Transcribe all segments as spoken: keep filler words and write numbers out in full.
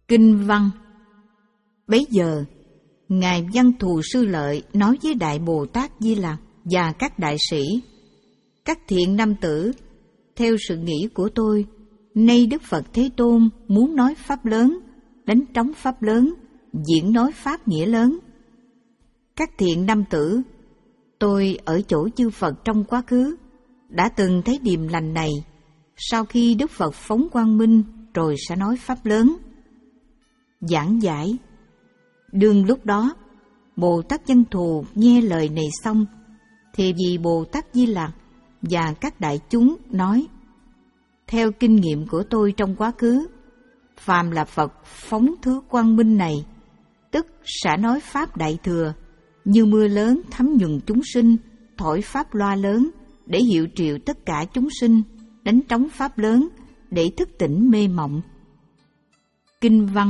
Kinh văn. Bấy giờ, Ngài Văn Thù Sư Lợi nói với Đại Bồ Tát Di Lặc và các đại sĩ: các thiện nam tử, theo sự nghĩ của tôi, nay Đức Phật Thế Tôn muốn nói pháp lớn, đánh trống pháp lớn, diễn nói pháp nghĩa lớn. Các thiện nam tử, tôi ở chỗ chư Phật trong quá khứ đã từng thấy điềm lành này. Sau khi Đức Phật phóng quang minh rồi sẽ nói pháp lớn. Giảng giải. Đương lúc đó, Bồ Tát Văn Thù nghe lời này xong, thì vì Bồ Tát Di Lặc và các đại chúng nói: theo kinh nghiệm của tôi trong quá khứ, phàm là Phật phóng thứ quang minh này, tức sẽ nói pháp đại thừa, như mưa lớn thấm nhuần chúng sinh, thổi pháp loa lớn để hiệu triệu tất cả chúng sinh, đánh trống pháp lớn để thức tỉnh mê mộng. Kinh văn.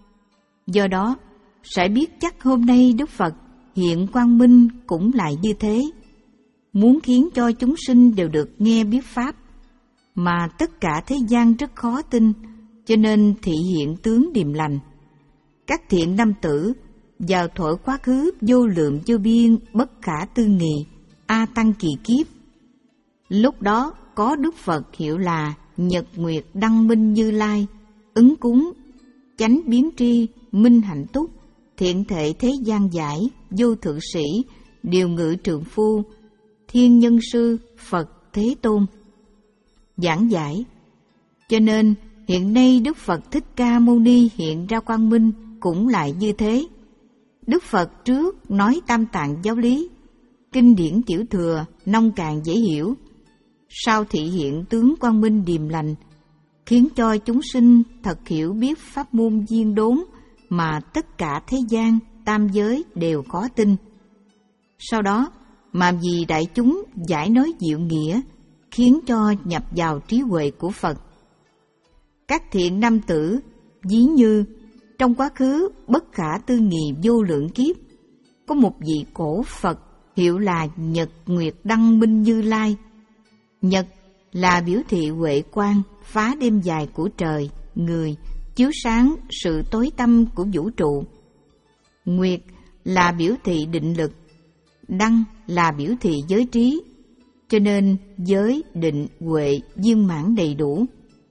Do đó, sẽ biết chắc hôm nay Đức Phật hiện quang minh cũng lại như thế, muốn khiến cho chúng sinh đều được nghe biết pháp, mà tất cả thế gian rất khó tin, cho nên thị hiện tướng điềm lành. Các thiện nam tử vào thuở quá khứ vô lượng vô biên bất khả tư nghị, a tăng kỳ kiếp. Lúc đó có Đức Phật hiệu là Nhật Nguyệt Đăng Minh Như Lai, ứng cúng, chánh biến tri, minh hạnh túc, thiện thệ thế gian giải, vô thượng sĩ, điều ngự trượng phu, thiên nhân sư, Phật Thế Tôn. Giảng giải. Cho nên hiện nay Đức Phật Thích Ca Mâu Ni hiện ra quang minh cũng lại như thế. Đức Phật trước nói tam tạng giáo lý, kinh điển tiểu thừa nông cạn dễ hiểu, sau thị hiện tướng quang minh điềm lành, khiến cho chúng sinh thật hiểu biết pháp môn viên đốn mà tất cả thế gian tam giới đều có tin. Sau đó mà vì đại chúng giải nói diệu nghĩa, khiến cho nhập vào trí huệ của Phật. Các thiện nam tử ví như trong quá khứ bất khả tư nghị vô lượng kiếp, có một vị cổ Phật hiệu là Nhật Nguyệt Đăng Minh Như Lai. Nhật là biểu thị huệ quang phá đêm dài của trời, người, chiếu sáng sự tối tăm của vũ trụ. Nguyệt là biểu thị định lực, Đăng là biểu thị giới trí, cho nên giới, định, huệ viên mãn đầy đủ.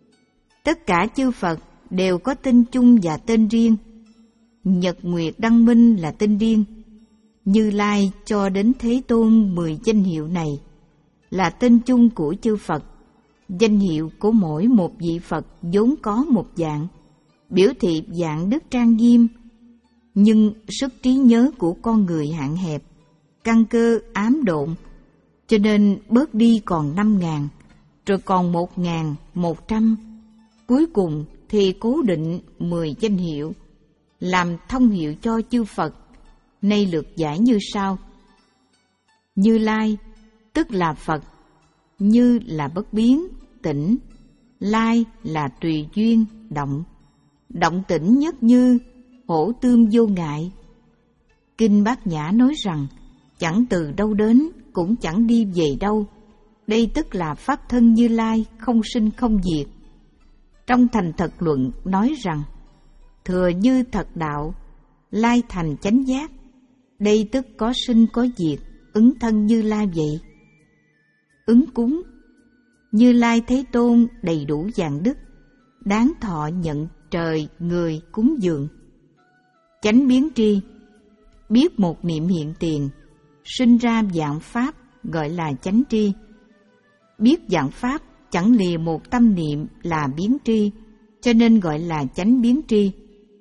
Tất cả chư Phật đều có tên chung và tên riêng. Nhật Nguyệt Đăng Minh là tên riêng. Như Lai cho đến Thế Tôn mười danh hiệu này là tên chung của chư Phật. Danh hiệu của mỗi một vị Phật vốn có một dạng, biểu thị dạng đức trang nghiêm, nhưng sức trí nhớ của con người hạn hẹp, căn cơ ám độn, cho nên bớt đi còn năm ngàn, rồi còn một ngàn một trăm, cuối cùng thì cố định mười danh hiệu, làm thông hiệu cho chư Phật. Nay lược giải như sau. Như Lai tức là Phật, Như là bất biến, tĩnh, Lai là tùy duyên, động, động tĩnh nhất như, hổ tương vô ngại. Kinh Bát Nhã nói rằng chẳng từ đâu đến, cũng chẳng đi về đâu. Đây tức là pháp thân Như Lai không sinh không diệt. Trong Thành Thật Luận nói rằng thừa như thật đạo, lai thành chánh giác. Đây tức có sinh có diệt, ứng thân Như Lai vậy. Ứng cúng, Như Lai Thế Tôn đầy đủ dạng đức, đáng thọ nhận trời người cúng dường. Chánh biến tri, biết một niệm hiện tiền, sinh ra vạn pháp gọi là chánh tri. Biết vạn pháp chẳng lìa một tâm niệm là biến tri, cho nên gọi là chánh biến tri.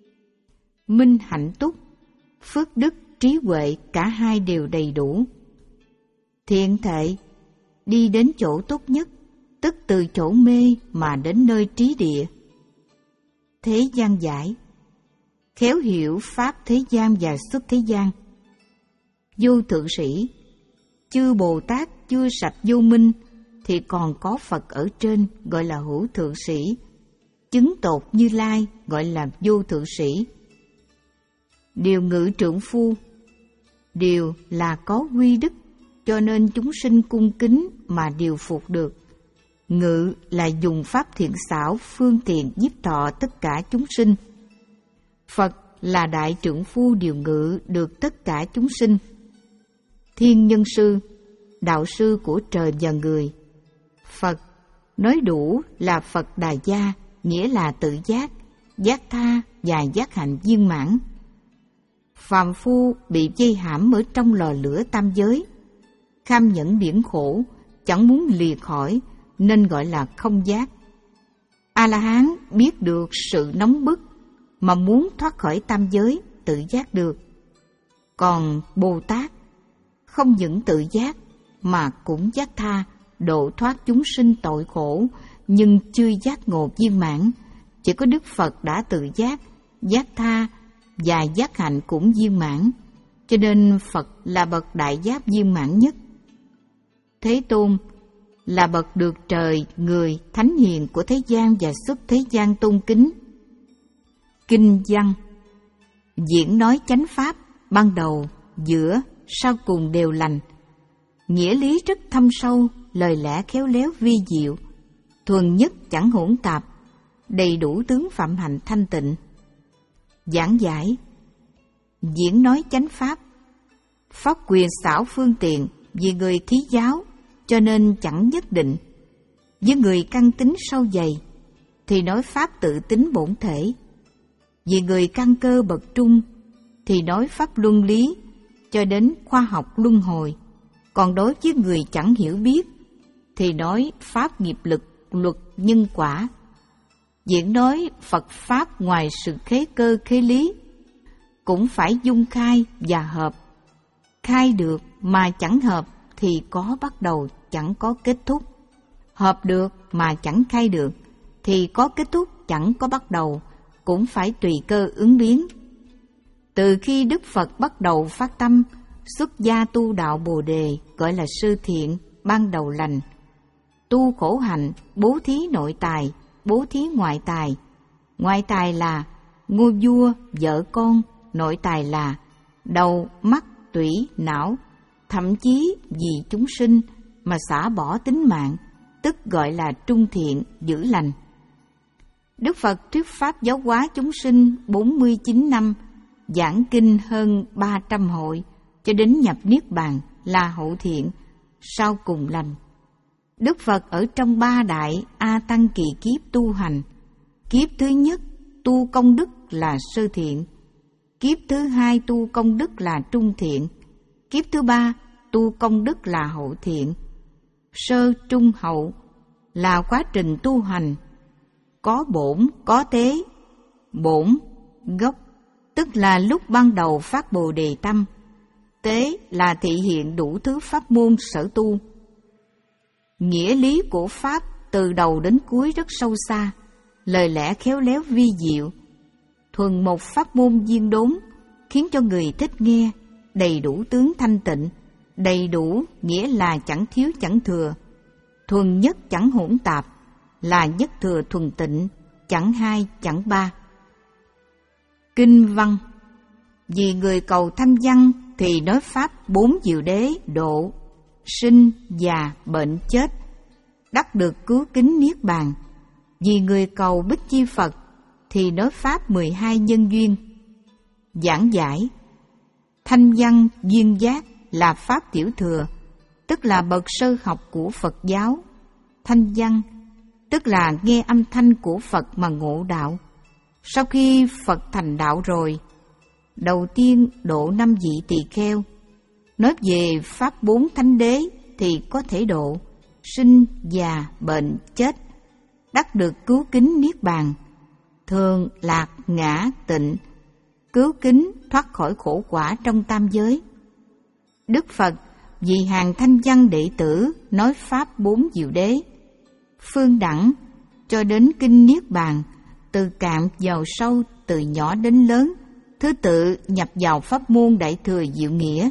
Minh hạnh túc, phước đức, trí huệ cả hai đều đầy đủ. Thiện thệ, đi đến chỗ tốt nhất, tức từ chỗ mê mà đến nơi trí địa. Thế gian giải, khéo hiểu pháp thế gian và xuất thế gian. Vô thượng sĩ, chư Bồ Tát chưa sạch vô minh, thì còn có Phật ở trên gọi là hữu thượng sĩ, chứng tột Như Lai gọi là vô thượng sĩ. Điều ngự trượng phu, điều là có quy đức, cho nên chúng sinh cung kính mà điều phục được. Ngự là dùng pháp thiện xảo phương tiện giúp thọ tất cả chúng sinh. Phật là đại trượng phu điều ngự được tất cả chúng sinh. Thiên nhân sư, đạo sư của trời và người. Phật nói đủ là Phật Đà Gia, nghĩa là tự giác, giác tha và giác hạnh viên mãn. Phàm phu bị dây hãm ở trong lò lửa tam giới, kham nhẫn biển khổ, chẳng muốn lìa khỏi nên gọi là không giác. A-la-hán biết được sự nóng bức mà muốn thoát khỏi tam giới, tự giác được. Còn Bồ Tát không những tự giác mà cũng giác tha, độ thoát chúng sinh tội khổ, nhưng chưa giác ngộ viên mãn. Chỉ có Đức Phật đã tự giác, giác tha và giác hạnh cũng viên mãn, cho nên Phật là bậc đại giác viên mãn nhất. Thế Tôn là bậc được trời, người, thánh hiền của thế gian và xuất thế gian tôn kính. Kinh văn diễn nói chánh pháp, ban đầu, giữa, sau cùng đều lành. Nghĩa lý rất thâm sâu, lời lẽ khéo léo vi diệu, thuần nhất chẳng hỗn tạp, đầy đủ tướng phạm hạnh thanh tịnh. Giảng giải diễn nói chánh pháp, pháp quyền xảo phương tiện, vì người thí giáo cho nên chẳng nhất định. Với người căn tính sâu dày thì nói pháp tự tính bổn thể, vì người căn cơ bậc trung thì nói pháp luân lý cho đến khoa học luân hồi. Còn đối với người chẳng hiểu biết thì nói pháp nghiệp lực, luật nhân quả. Diễn nói Phật pháp ngoài sự khế cơ khế lý cũng phải dung khai và hợp. Khai được mà chẳng hợp thì có bắt đầu chẳng có kết thúc. Hợp được mà chẳng khai được thì có kết thúc chẳng có bắt đầu, cũng phải tùy cơ ứng biến. Từ khi Đức Phật bắt đầu phát tâm xuất gia tu đạo Bồ Đề, gọi là sư thiện, ban đầu lành, tu khổ hạnh, bố thí nội tài, bố thí ngoại tài. Ngoại tài là ngôi vua, vợ con, nội tài là đầu, mắt, tủy, não, thậm chí vì chúng sinh mà xả bỏ tính mạng, tức gọi là trung thiện, giữ lành. Đức Phật thuyết pháp giáo hóa chúng sinh bốn mươi chín năm, giảng kinh hơn ba trăm hội, cho đến nhập Niết Bàn là hậu thiện, sau cùng lành. Đức Phật ở trong ba đại A Tăng kỳ kiếp tu hành. Kiếp thứ nhất tu công đức là sơ thiện, kiếp thứ hai tu công đức là trung thiện, kiếp thứ ba tu công đức là hậu thiện. Sơ trung hậu là quá trình tu hành, có bổn có tế. Bổn gốc tức là lúc ban đầu phát Bồ Đề tâm, tế là thị hiện đủ thứ pháp môn sở tu. Nghĩa lý của pháp từ đầu đến cuối rất sâu xa, lời lẽ khéo léo vi diệu, thuần một pháp môn viên đốn, khiến cho người thích nghe, đầy đủ tướng thanh tịnh. Đầy đủ nghĩa là chẳng thiếu chẳng thừa, thuần nhất chẳng hỗn tạp, là nhất thừa thuần tịnh, chẳng hai chẳng ba. Kinh văn vì người cầu thanh văn thì nói pháp bốn diệu đế độ, sinh, già, bệnh, chết, đắc được cứu kính niết bàn. Vì người cầu Bích Chi Phật thì nói pháp mười hai nhân duyên. Giảng giải thanh văn duyên giác là pháp tiểu thừa, tức là bậc sơ học của Phật giáo. Thanh văn tức là nghe âm thanh của Phật mà ngộ đạo. Sau khi Phật thành đạo rồi, đầu tiên độ năm vị tỳ kheo. Nói về pháp bốn thánh đế thì có thể độ sinh, già, bệnh, chết, đắc được cứu kính niết bàn, thường lạc ngã tịnh, cứu kính thoát khỏi khổ quả trong tam giới. Đức Phật vì hàng thanh văn đệ tử nói pháp bốn diệu đế, phương đẳng cho đến kinh niết bàn, từ cạn vào sâu, từ nhỏ đến lớn, thứ tự nhập vào pháp môn đại thừa diệu nghĩa.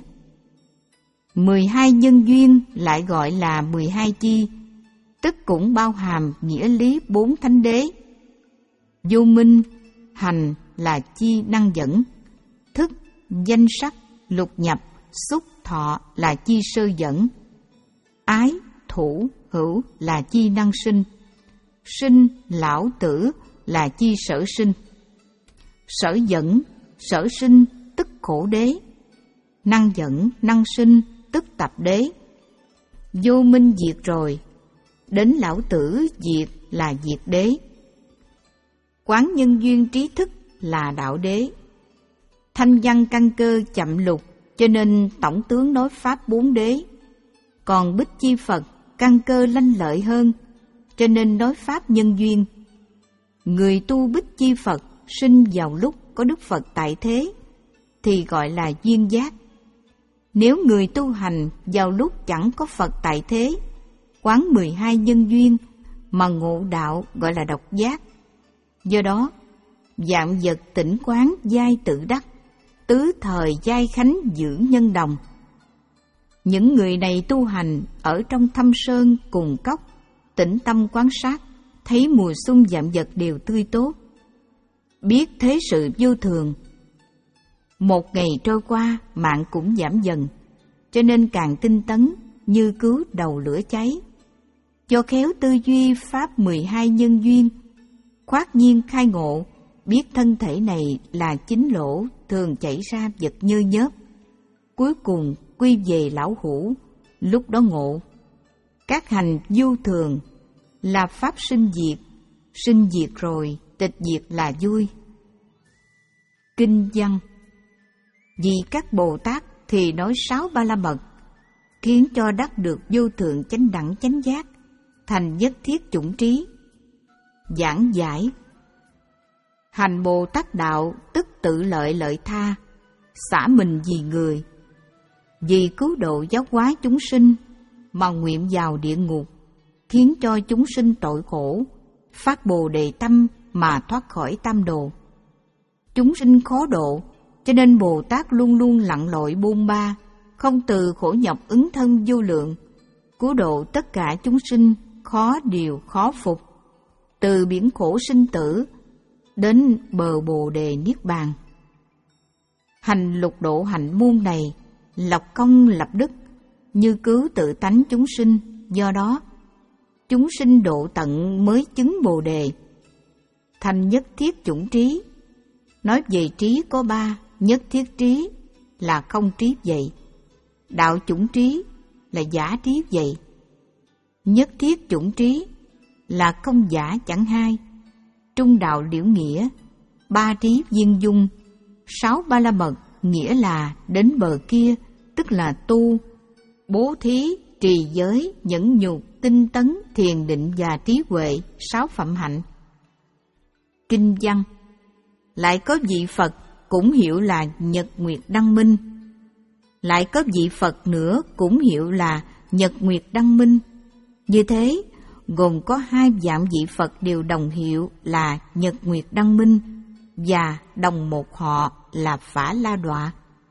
Mười hai nhân duyên lại gọi là mười hai chi, tức cũng bao hàm nghĩa lý bốn thánh đế. Vô minh, hành là chi năng dẫn, thức, danh sắc, lục nhập, xúc, thọ là chi sơ dẫn, ái, thủ, hữu là chi năng sinh, sinh, lão, tử là chi sở sinh. Sở dẫn, sở sinh tức khổ đế. Năng dẫn, năng sinh tức tập đế. Vô minh diệt rồi, đến lão tử diệt là diệt đế. Quán nhân duyên trí thức là đạo đế. Thanh văn căn cơ chậm lục, cho nên tổng tướng nói pháp bốn đế. Còn Bích Chi Phật căn cơ lanh lợi hơn, cho nên nói pháp nhân duyên. Người tu Bích Chi Phật sinh vào lúc có Đức Phật tại thế thì gọi là duyên giác. Nếu người tu hành vào lúc chẳng có Phật tại thế, quán mười hai nhân duyên mà ngộ đạo gọi là độc giác. Do đó, vạn vật tỉnh quán giai tự đắc, tứ thời giai khánh giữ nhân đồng. Những người này tu hành ở trong thâm sơn cùng cốc, tĩnh tâm quan sát, thấy mùa xuân vạn vật đều tươi tốt, biết thế sự vô thường. Một ngày trôi qua, mạng cũng giảm dần, cho nên càng tinh tấn như cứu đầu lửa cháy. Do khéo tư duy pháp mười hai nhân duyên, khoát nhiên khai ngộ, biết thân thể này là chính lỗ thường chảy ra vật nhơ nhớp, cuối cùng quy về lão hủ. Lúc đó ngộ các hành vô thường là pháp sinh diệt, sinh diệt rồi tịch diệt là vui. Kinh văn. Vì các Bồ Tát thì nói sáu ba la mật, khiến cho đắc được vô thượng chánh đẳng chánh giác, thành nhất thiết chủng trí. Giảng giải. Hành Bồ Tát đạo tức tự lợi lợi tha, xả mình vì người, vì cứu độ giáo hóa chúng sinh mà nguyện vào địa ngục, khiến cho chúng sinh tội khổ, phát Bồ Đề tâm mà thoát khỏi tam đồ. Chúng sinh khó độ, cho nên Bồ Tát luôn luôn lặn lội bôn ba, không từ khổ nhọc ứng thân vô lượng, cứu độ tất cả chúng sinh khó điều khó phục, từ biển khổ sinh tử đến bờ Bồ Đề Niết Bàn. Hành lục độ hạnh môn này lọc công lập đức, như cứu tự tánh chúng sinh. Do đó chúng sinh độ tận mới chứng Bồ Đề, thành nhất thiết chủng trí. Nói về trí có ba: nhất thiết trí là không trí vậy, đạo chủng trí là giả trí vậy. Nhất thiết chủng trí là không giả chẳng hai, trung đạo liễu nghĩa, ba trí viên dung, sáu ba la mật nghĩa là đến bờ kia, tức là tu, bố thí, trì giới, nhẫn nhục, tinh tấn, thiền định và trí huệ, sáu phẩm hạnh. Kinh văn. Lại có vị Phật cũng hiệu là Nhật Nguyệt Đăng Minh. Lại có vị Phật nữa cũng hiệu là Nhật Nguyệt Đăng Minh. Như thế, gồm có hai vạn vị Phật đều đồng hiệu là Nhật Nguyệt Đăng Minh và đồng một họ là Phả La Đọa.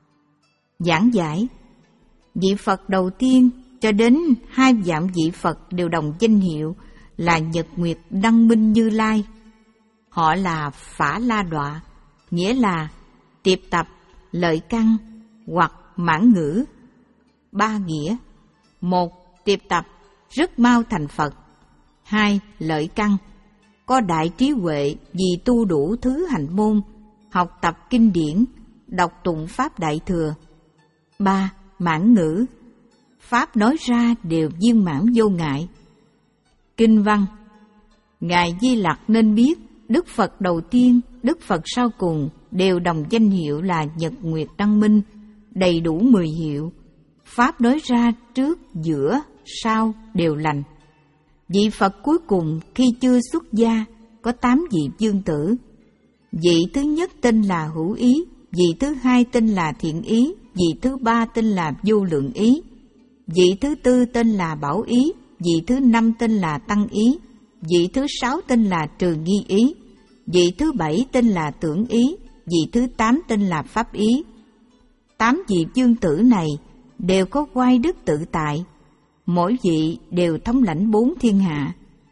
Giảng giải. Vị Phật đầu tiên cho đến hai vạn vị Phật đều đồng danh hiệu là Nhật Nguyệt Đăng Minh Như Lai. Họ là Phả La Đọa, nghĩa là tiệp tập, lợi căn hoặc mãn ngữ. Ba nghĩa: một, tiệp tập, rất mau thành Phật. Hai, lợi căn, có đại trí huệ vì tu đủ thứ hành môn, học tập kinh điển, đọc tụng pháp đại thừa. Ba, mãn ngữ, pháp nói ra đều viên mãn vô ngại. Kinh văn. Ngài Di Lặc nên biết Đức Phật đầu tiên, Đức Phật sau cùng đều đồng danh hiệu là Nhật Nguyệt Đăng Minh, đầy đủ mười hiệu. Pháp nói ra trước, giữa, sau đều lành. Vị Phật cuối cùng khi chưa xuất gia có tám vị dương tử. Vị thứ nhất tên là hữu ý, vị thứ hai tên là thiện ý, vị thứ ba tên là vô lượng ý, vị thứ tư tên là bảo ý, vị thứ năm tên là tăng ý, vị thứ sáu tên là trừ nghi ý, vị thứ bảy tên là tưởng ý, vị thứ tám tên là pháp ý. Tám vị dương tử này đều có oai đức tự tại, mỗi vị đều thống lãnh bốn thiên hạ.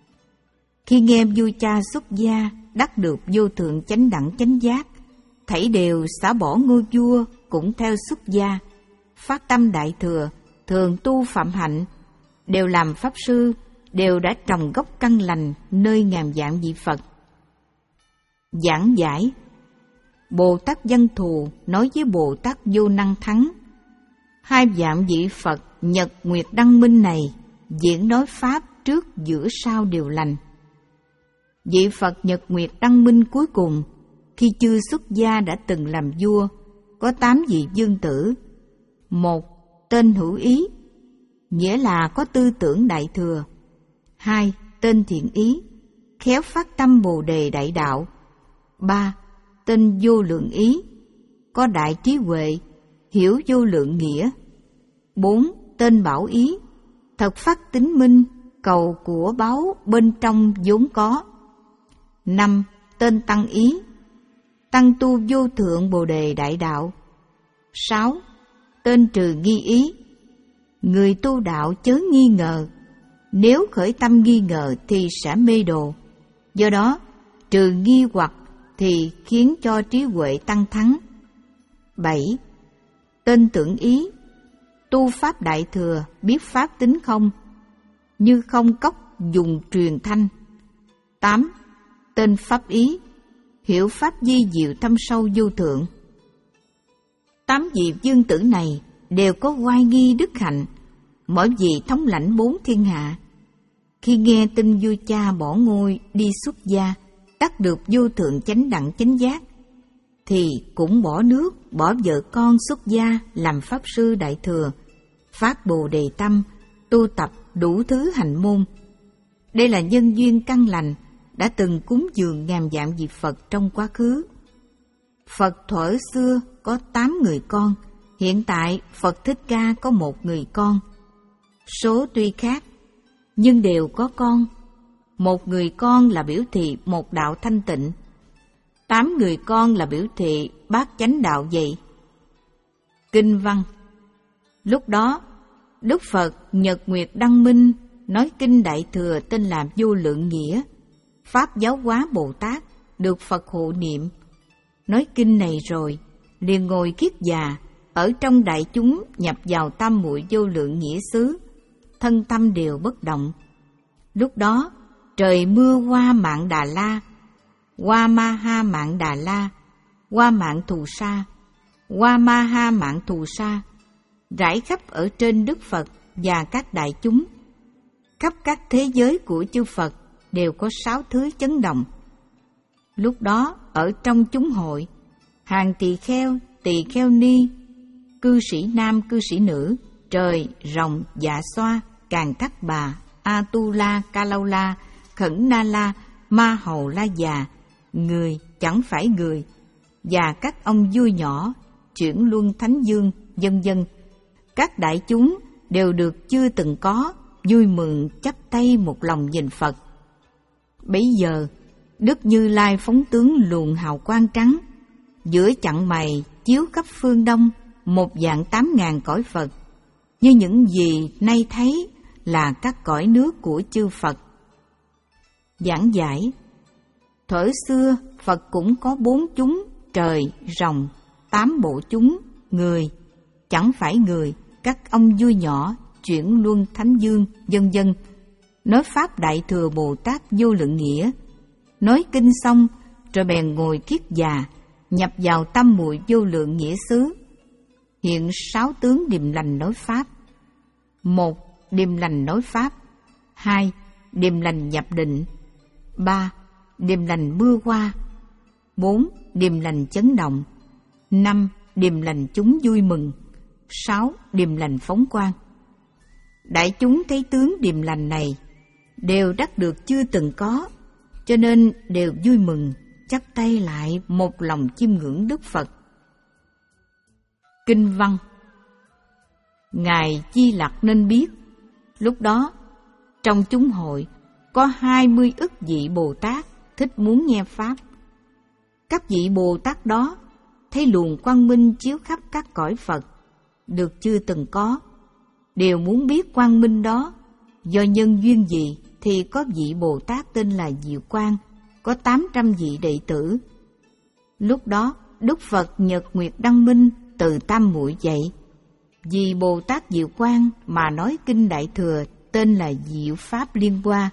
Khi nghe vua cha xuất gia đắc được vô thượng chánh đẳng chánh giác, thảy đều xả bỏ ngôi vua cũng theo xuất gia, phát tâm đại thừa, thường tu phạm hạnh, đều làm pháp sư, đều đã trồng gốc căn lành nơi ngàn vạn vị Phật. Giảng giải. Bồ Tát Văn Thù nói với Bồ Tát Vô Năng Thắng: hai vạn vị Phật Nhật Nguyệt Đăng Minh này diễn nói pháp trước giữa sau đều lành. Vị Phật Nhật Nguyệt Đăng Minh cuối cùng, khi chưa xuất gia đã từng làm vua, có tám vị vương tử. Một, tên hữu ý, nghĩa là có tư tưởng đại thừa. Hai, tên thiện ý, khéo phát tâm Bồ Đề đại đạo. Ba, tên vô lượng ý, có đại trí huệ, hiểu vô lượng nghĩa. Bốn, tên bảo ý, thật phát tín minh, cầu của báu bên trong vốn có. Năm, tên tăng ý, tăng tu vô thượng Bồ Đề đại đạo. Sáu, tên trừ nghi ý, người tu đạo chớ nghi ngờ, nếu khởi tâm nghi ngờ thì sẽ mê đồ. Do đó, trừ nghi hoặc thì khiến cho trí huệ tăng thắng. Bảy, tên tưởng ý, tu pháp đại thừa, biết pháp tính không, như không cốc dùng truyền thanh. Tám, tên pháp ý, hiểu pháp di diệu thâm sâu vô thượng. Tám vị vương tử này đều có oai nghi đức hạnh, mỗi vị thống lãnh bốn thiên hạ. Khi nghe tin vua cha bỏ ngôi đi xuất gia, đắc được vô thượng chánh đẳng chánh giác, thì cũng bỏ nước, bỏ vợ con xuất gia làm pháp sư đại thừa, phát Bồ Đề tâm, tu tập đủ thứ hành môn. Đây là nhân duyên căn lành đã từng cúng dường ngàn vạn vị Phật trong quá khứ. Phật thuở xưa có tám người con, hiện tại Phật Thích Ca có một người con. Số tuy khác, nhưng đều có con. Một người con là biểu thị một đạo thanh tịnh, tám người con là biểu thị bát chánh đạo vậy. Kinh văn. Lúc đó, Đức Phật Nhật Nguyệt Đăng Minh nói kinh Đại Thừa tên là Vô Lượng Nghĩa, Pháp Giáo Hóa Bồ Tát, được Phật hộ niệm. Nói kinh này rồi, liền ngồi kiết già, ở trong đại chúng nhập vào tam muội vô lượng nghĩa xứ, thân tâm đều bất động. Lúc đó, trời mưa hoa Mạn Đà La, hoa ma ha Mạn Đà La, hoa Mạn Thù Sa, hoa ma ha Mạn Thù Sa, rải khắp ở trên Đức Phật và các đại chúng. Khắp các thế giới của chư Phật đều có sáu thứ chấn động. Lúc đó, ở trong chúng hội, hàng tỳ kheo, tỳ kheo ni, cư sĩ nam, cư sĩ nữ, trời, rồng, dạ xoa, càn thắt bà, A-tu-la, Ca-lau-la, Khẩn Na-la, Ma Hầu La già, người chẳng phải người, và các ông vua nhỏ, chuyển luân thánh dương, vân vân. Các đại chúng đều được chưa từng có, vui mừng chắp tay một lòng nhìn Phật. Bấy giờ, Đức Như Lai phóng tướng luồng hào quang trắng, giữa chặng mày chiếu khắp phương đông một vạn tám ngàn cõi Phật, như những gì nay thấy là các cõi nước của chư Phật. Giảng giải. Thuở xưa Phật cũng có bốn chúng, trời, rồng, tám bộ chúng, người, chẳng phải người, các ông vua nhỏ, chuyển luân thánh dương, vân vân. Nói pháp Đại Thừa Bồ Tát Vô Lượng Nghĩa. Nói kinh xong rồi bèn ngồi kiết già, nhập vào tâm muội vô lượng nghĩa xứ. Hiện sáu tướng điềm lành nói pháp. Một, điềm lành nói pháp. Hai, điềm lành nhập định. Ba, điềm lành mưa hoa. Bốn, điềm lành chấn động. Năm, điềm lành chúng vui mừng. Sáu, điềm lành phóng quang. Đại chúng thấy tướng điềm lành này đều đắc được chưa từng có, cho nên đều vui mừng, chắp tay lại một lòng chiêm ngưỡng Đức Phật. Kinh văn. Ngài Di Lặc nên biết, lúc đó trong chúng hội có hai mươi ức vị Bồ Tát thích muốn nghe pháp. Các vị Bồ Tát đó thấy luồng quang minh chiếu khắp các cõi Phật, được chưa từng có, đều muốn biết quang minh đó do nhân duyên gì. Thì có vị Bồ Tát tên là Diệu Quang, có tám trăm vị đệ tử. Lúc đó, Đức Phật Nhật Nguyệt Đăng Minh từ tam muội dậy. Vì Bồ Tát Diệu Quang mà nói kinh Đại Thừa tên là Diệu Pháp Liên Hoa,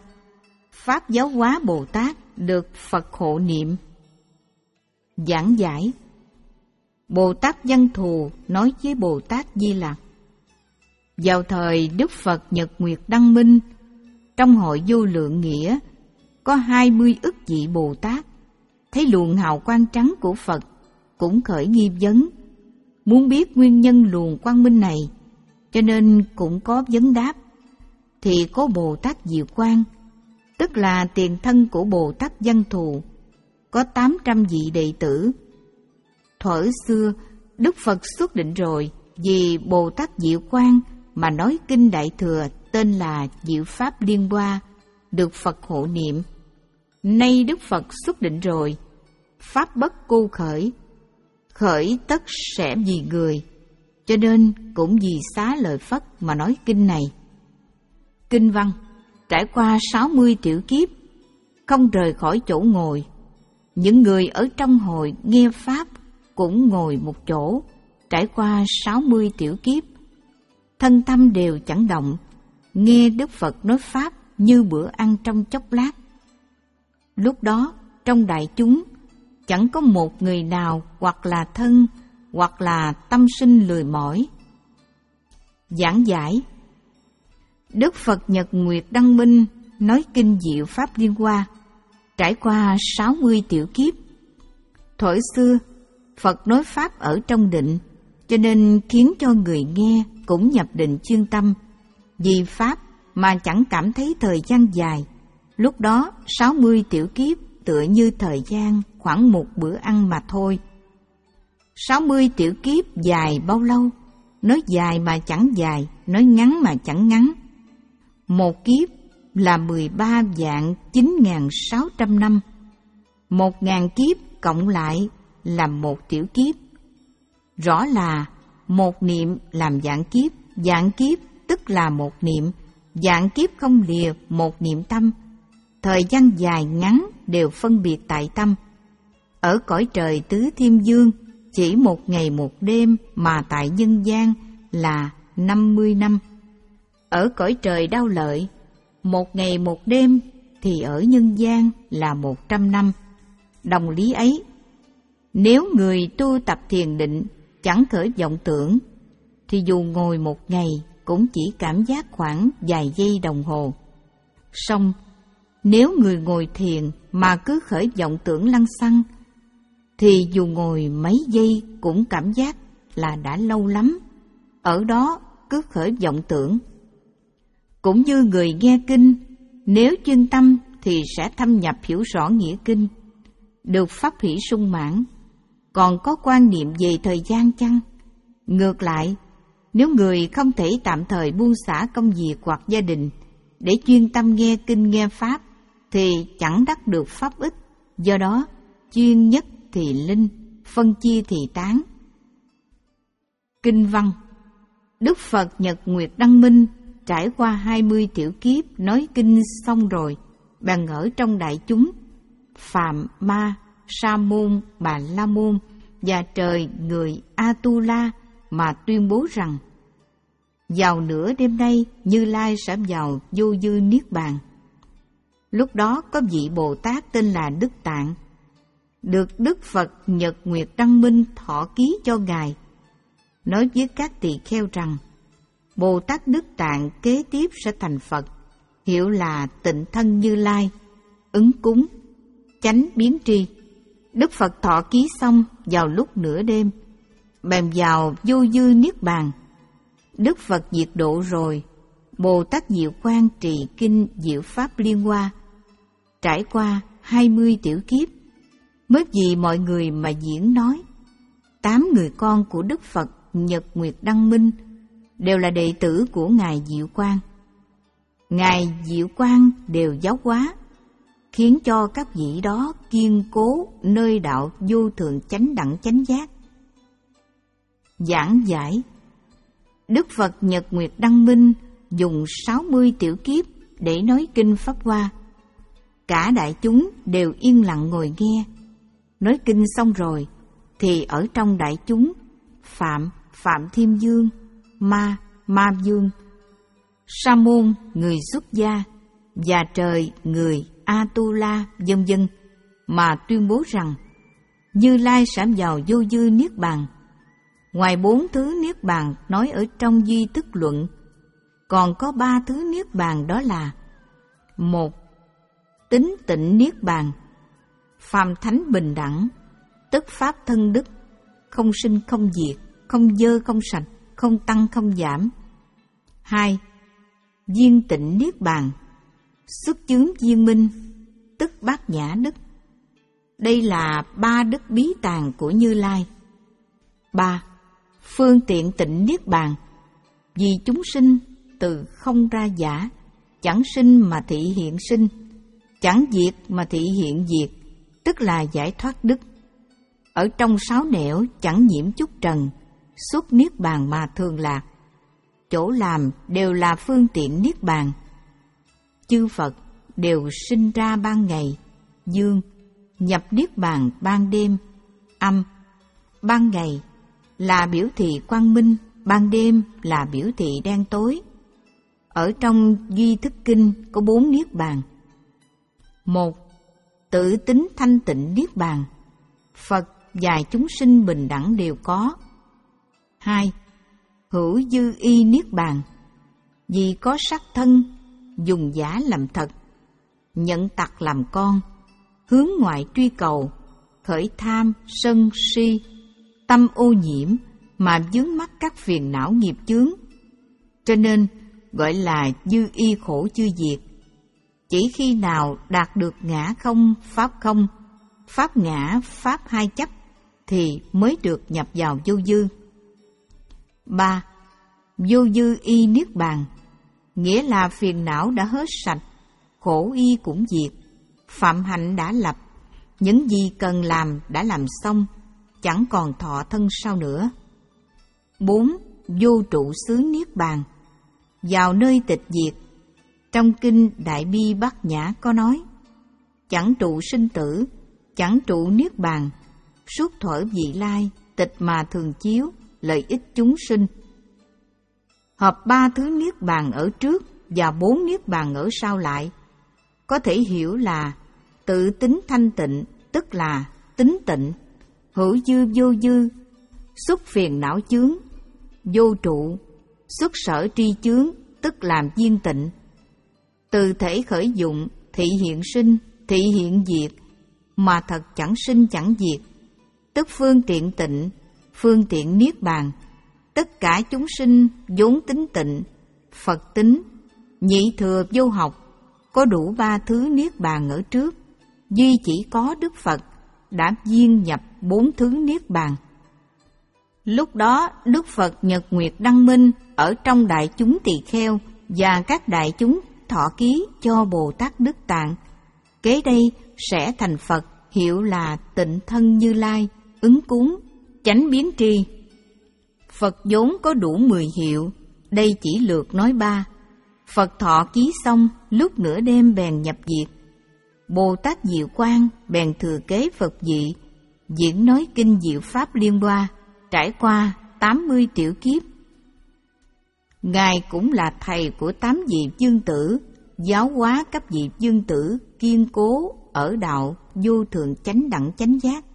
Pháp Giáo Hóa Bồ Tát được Phật hộ niệm. Giảng giải. Bồ Tát Văn Thù nói với Bồ Tát Di Lặc: vào thời Đức Phật Nhật Nguyệt Đăng Minh, trong hội Vô Lượng Nghĩa có hai mươi ức vị Bồ Tát thấy luồng hào quang trắng của Phật cũng khởi nghi vấn, muốn biết nguyên nhân luồng quang minh này, cho nên cũng có vấn đáp. Thì có Bồ Tát Diệu Quang, tức là tiền thân của Bồ Tát Văn Thù, có tám trăm vị đệ tử. Thuở xưa Đức Phật xuất định rồi, vì Bồ Tát Diệu Quang mà nói kinh Đại Thừa tên là Diệu Pháp Liên Hoa, được Phật hộ niệm. Nay Đức Phật xuất định rồi, pháp bất cô khởi, khởi tất sẽ vì người, cho nên cũng vì xá lợi Phất mà nói kinh này. Kinh văn: trải qua sáu mươi triệu kiếp, không rời khỏi chỗ ngồi. Những người ở trong hội nghe pháp cũng ngồi một chỗ, trải qua sáu mươi tiểu kiếp, thân tâm đều chẳng động, nghe Đức Phật nói pháp như bữa ăn trong chốc lát. Lúc đó trong đại chúng chẳng có một người nào hoặc là thân hoặc là tâm sinh lười mỏi. Giảng giải: Đức Phật Nhật Nguyệt Đăng Minh nói kinh Diệu Pháp Liên Hoa, trải qua sáu mươi tiểu kiếp. Thuở xưa Phật nói pháp ở trong định, cho nên khiến cho người nghe cũng nhập định chuyên tâm, vì pháp mà chẳng cảm thấy thời gian dài. Lúc đó sáu mươi tiểu kiếp tựa như thời gian khoảng một bữa ăn mà thôi. sáu mươi tiểu kiếp dài bao lâu? Nói dài mà chẳng dài, nói ngắn mà chẳng ngắn. Một kiếp là mười ba vạn chín ngàn sáu trăm năm. Một ngàn kiếp cộng lại là một tiểu kiếp. Rõ là một niệm làm vạn kiếp, vạn kiếp tức là một niệm, vạn kiếp không lìa một niệm tâm. Thời gian dài ngắn đều phân biệt tại tâm. Ở cõi trời tứ thiên dương chỉ một ngày một đêm, mà tại nhân gian là năm mươi năm. Ở cõi trời đau lợi, một ngày một đêm thì ở nhân gian là một trăm năm. Đồng lý ấy, nếu người tu tập thiền định chẳng khởi vọng tưởng, thì dù ngồi một ngày cũng chỉ cảm giác khoảng vài giây đồng hồ. Song nếu người ngồi thiền mà cứ khởi vọng tưởng lăng xăng, thì dù ngồi mấy giây cũng cảm giác là đã lâu lắm, ở đó cứ khởi vọng tưởng. Cũng như người nghe kinh, nếu chuyên tâm thì sẽ thâm nhập hiểu rõ nghĩa kinh, được pháp hỷ sung mãn. Còn có quan niệm về thời gian chăng? Ngược lại, nếu người không thể tạm thời buông xả công việc hoặc gia đình để chuyên tâm nghe kinh nghe pháp, thì chẳng đắc được pháp ích. Do đó, chuyên nhất thì linh, phân chia thì tán. Kinh văn: Đức Phật Nhật Nguyệt Đăng Minh trải qua hai mươi tiểu kiếp nói kinh xong rồi, bèn ở trong đại chúng, Phạm, Ma, Sa môn, Bà La môn và trời người Atula mà tuyên bố rằng: vào nửa đêm nay Như Lai sẽ vào vô dư niết bàn. Lúc đó có vị Bồ Tát tên là Đức Tạng, được Đức Phật Nhật Nguyệt Đăng Minh thọ ký cho ngài, nói với các tỳ kheo rằng: Bồ Tát Đức Tạng kế tiếp sẽ thành Phật, hiệu là Tịnh Thân Như Lai, ứng cúng, chánh biến tri. Đức Phật thọ ký xong vào lúc nửa đêm, bèn vào vô dư niết bàn. Đức Phật diệt độ rồi, Bồ Tát Diệu Quang trì kinh Diệu Pháp Liên Hoa, trải qua hai mươi tiểu kiếp, mới vì mọi người mà diễn nói. Tám người con của Đức Phật Nhật Nguyệt Đăng Minh đều là đệ tử của Ngài Diệu Quang. Ngài Diệu Quang đều giáo hóa, khiến cho các vị đó kiên cố nơi đạo vô thượng chánh đẳng chánh giác. Giảng giải: Đức Phật Nhật Nguyệt Đăng Minh dùng sáu mươi tiểu kiếp để nói kinh Pháp Hoa. Cả đại chúng đều yên lặng ngồi nghe. Nói kinh xong rồi, thì ở trong đại chúng, Phạm, Phạm Thiên Dương, Ma, Ma Dương, Sa môn, người xuất gia, và trời, người Atula, vân vân mà tuyên bố rằng Như Lai sẽ vào vô dư niết bàn, Ngoài bốn thứ niết bàn nói ở trong Duy Tức Luận, còn có ba thứ niết bàn, đó là: một, Tính tịnh niết bàn, phàm thánh bình đẳng, tức pháp thân đức, không sinh không diệt, không dơ không sạch, không tăng không giảm. Hai, Viên tịnh niết bàn, xuất chướng viên minh, tức bát nhã đức. Đây là ba đức bí tàng của Như Lai. Ba, Phương tiện tịnh niết bàn, vì chúng sinh từ không ra giả, chẳng sinh mà thị hiện sinh, chẳng diệt mà thị hiện diệt, tức là giải thoát đức. Ở trong sáu nẻo chẳng nhiễm chút trần, xuất niết bàn mà thường lạc. Chỗ làm đều là phương tiện niết bàn. Chư Phật đều sinh ra ban ngày, dương, nhập niết bàn ban đêm, âm. Ban ngày là biểu thị quang minh, ban đêm là biểu thị đen tối. Ở trong Duy Thức Kinh có bốn niết bàn. Một, Tự tính thanh tịnh niết bàn, Phật và chúng sinh bình đẳng đều có. Hai, Hữu dư y niết bàn, vì có sắc thân, dùng giả làm thật, nhận tặc làm con, hướng ngoại truy cầu, khởi tham, sân, si, tâm ô nhiễm mà vướng mắc các phiền não nghiệp chướng, cho nên gọi là dư y khổ chưa diệt. Chỉ khi nào đạt được ngã không, pháp không, pháp ngã, pháp hai chấp thì mới được nhập vào vô dư. Ba, Vô dư y niết bàn, nghĩa là phiền não đã hết sạch, khổ y cũng diệt, phạm hạnh đã lập, những gì cần làm đã làm xong, chẳng còn thọ thân sau nữa. Bốn, Vô trụ xứ niết bàn, vào nơi tịch diệt. Trong kinh Đại Bi Bát Nhã có nói: chẳng trụ sinh tử, chẳng trụ niết bàn, suốt thuở vị lai, tịch mà thường chiếu, lợi ích chúng sinh. Hợp ba thứ niết bàn ở trước và bốn niết bàn ở sau lại, có thể hiểu là tự tính thanh tịnh, tức là tính tịnh; hữu dư vô dư, xuất phiền não chướng; vô trụ, xuất sở tri chướng, tức làm viên tịnh. Từ thể khởi dụng, thị hiện sinh, thị hiện diệt, mà thật chẳng sinh chẳng diệt, tức phương tiện tịnh, phương tiện niết bàn. Tất cả chúng sinh vốn tính tịnh, Phật tính, nhị thừa vô học, có đủ ba thứ niết bàn ở trước, duy chỉ có Đức Phật đã viên nhập bốn thứ niết bàn. Lúc đó Đức Phật Nhật Nguyệt Đăng Minh ở trong đại chúng tỳ kheo và các đại chúng thọ ký cho Bồ Tát Đức Tạng. Kế đây sẽ thành Phật, hiệu là Tịnh Thân Như Lai, ứng cúng, chánh biến tri. Phật vốn có đủ mười hiệu, đây chỉ lược nói ba. Phật thọ ký xong, lúc nửa đêm bèn nhập diệt. Bồ Tát Diệu Quang bèn thừa kế Phật vị, diễn nói kinh diệu pháp liên đoa, trải qua tám mươi triệu kiếp. Ngài cũng là thầy của tám vị dương tử, giáo hóa các vị dương tử kiên cố ở đạo vô thượng chánh đẳng chánh giác.